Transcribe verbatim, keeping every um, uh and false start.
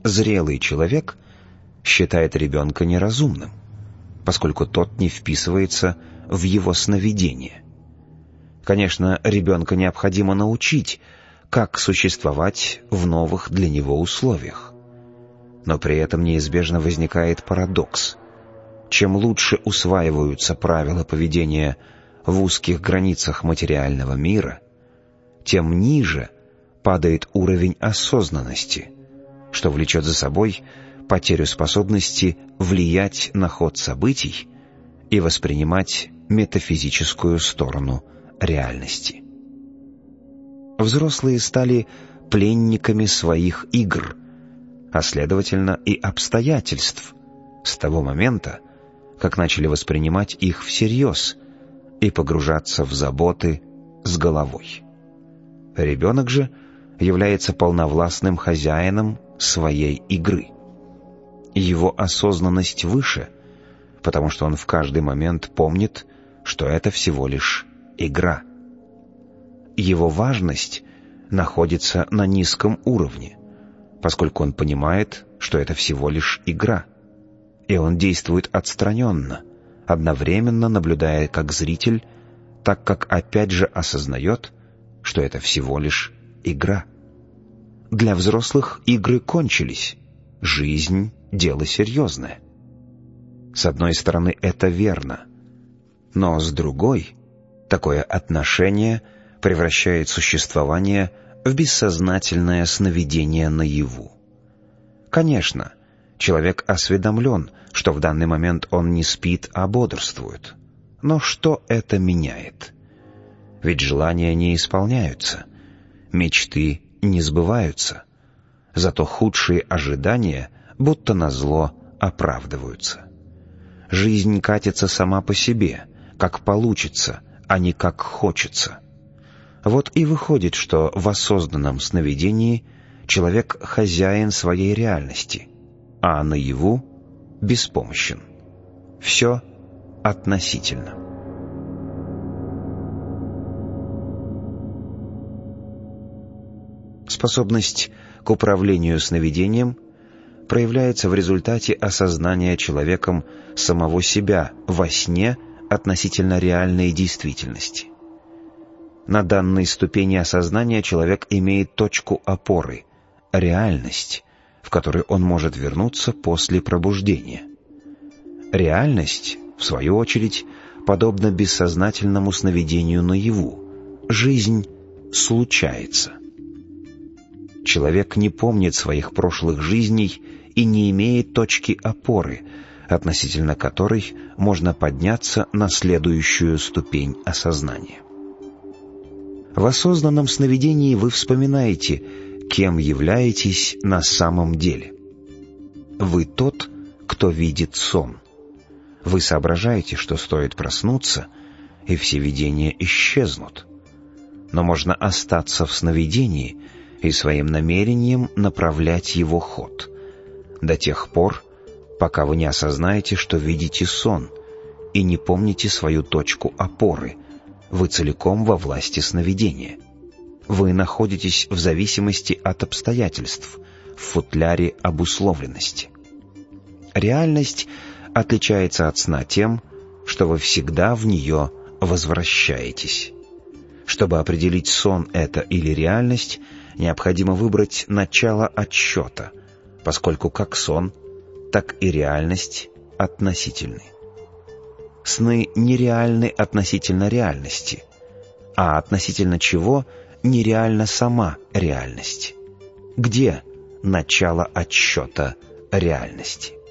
Зрелый человек считает ребенка неразумным, поскольку тот не вписывается в его сновидение. Конечно, ребенка необходимо научить, как существовать в новых для него условиях. Но при этом неизбежно возникает парадокс. Чем лучше усваиваются правила поведения в узких границах материального мира, тем ниже падает уровень осознанности, что влечет за собой потерю способности влиять на ход событий и воспринимать метафизическую сторону реальности. Взрослые стали пленниками своих игр, а следовательно и обстоятельств, с того момента, как начали воспринимать их всерьез и погружаться в заботы с головой. Ребенок же является полновластным хозяином своей игры. Его осознанность выше, потому что он в каждый момент помнит, что это всего лишь игра. Его важность находится на низком уровне, поскольку он понимает, что это всего лишь игра, и он действует отстраненно, одновременно наблюдая как зритель, так как опять же осознает, что это всего лишь игра. Для взрослых игры кончились, жизнь — дело серьезное. С одной стороны, это верно, но с другой, такое отношение превращает существование в бессознательное сновидение наяву. Конечно, человек осведомлен, что в данный момент он не спит, а бодрствует. Но что это меняет? Ведь желания не исполняются, мечты не сбываются, зато худшие ожидания, будто назло, оправдываются. Жизнь катится сама по себе, как получится, а не как хочется. Вот и выходит, что в осознанном сновидении человек хозяин своей реальности, а наяву беспомощен. Все относительно. Способность к управлению сновидением проявляется в результате осознания человеком самого себя во сне относительно реальной действительности. На данной ступени осознания человек имеет точку опоры — реальность, в которую он может вернуться после пробуждения. Реальность, в свою очередь, подобна бессознательному сновидению наяву. Жизнь случается. Человек не помнит своих прошлых жизней и не имеет точки опоры, относительно которой можно подняться на следующую ступень осознания. В осознанном сновидении вы вспоминаете, кем являетесь на самом деле. Вы тот, кто видит сон. Вы соображаете, что стоит проснуться, и все видения исчезнут. Но можно остаться в сновидении и своим намерением направлять его ход, до тех пор, пока вы не осознаете, что видите сон, и не помните свою точку опоры. Вы целиком во власти сновидения. Вы находитесь в зависимости от обстоятельств, в футляре обусловленности. Реальность отличается от сна тем, что вы всегда в нее возвращаетесь. Чтобы определить, сон это или реальность, необходимо выбрать начало отсчета, поскольку как сон, так и реальность относительны. Сны нереальны относительно реальности, а относительно чего нереальна сама реальность. Где начало отсчета реальности?